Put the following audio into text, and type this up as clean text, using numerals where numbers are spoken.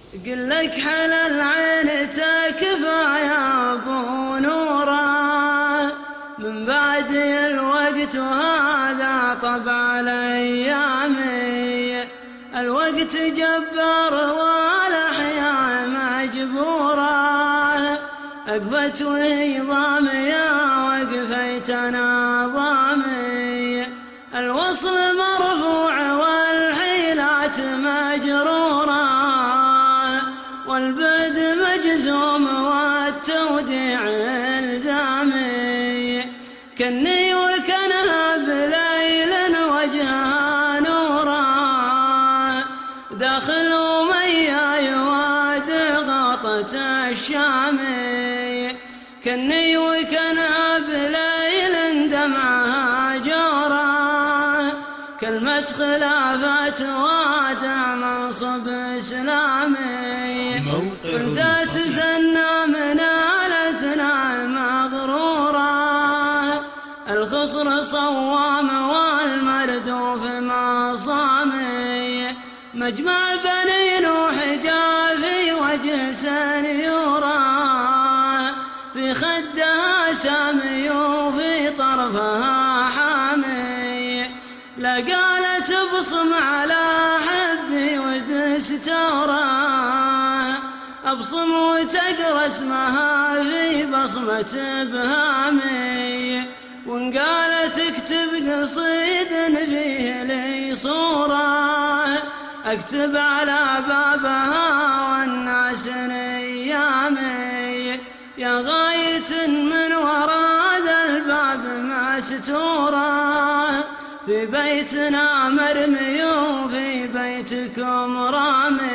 قل لك حل العين تكفى يا ابو نوره، من بعد الوقت وهذا طبع الايام. الوقت جبار والاحياء مجبوره، أقفت وهي ضامية وقفيتنا ضامي. الوصل مرفوع والحيلات مجرورة، والبعد مجزوم والتوديع الزامي. كني وكنها بليل وجهها نورا، داخل أمية يواد غطت الشامي. كني وكنها بليل دمعها جورا، كلمة خلافات وادع منصب إسلامي. وانت تثنى من الاثناء مغرورا، الخصر صوام والمردوف مصامي. مجمع بني نوح جاء في وجه سنيورا، في خدها سامي وفي طرفها حامي. لا قالت ابصم على حبي ودستورا، ابصم وتقرا اسمها في بصمة ابهامي. وان قالت اكتب قصيد فيه لي صورة، اكتب على بابها والناس نيامي. يا غاية من وراء ذا الباب مستورة، في بيتنا مرمي وفي بيتكم رامي.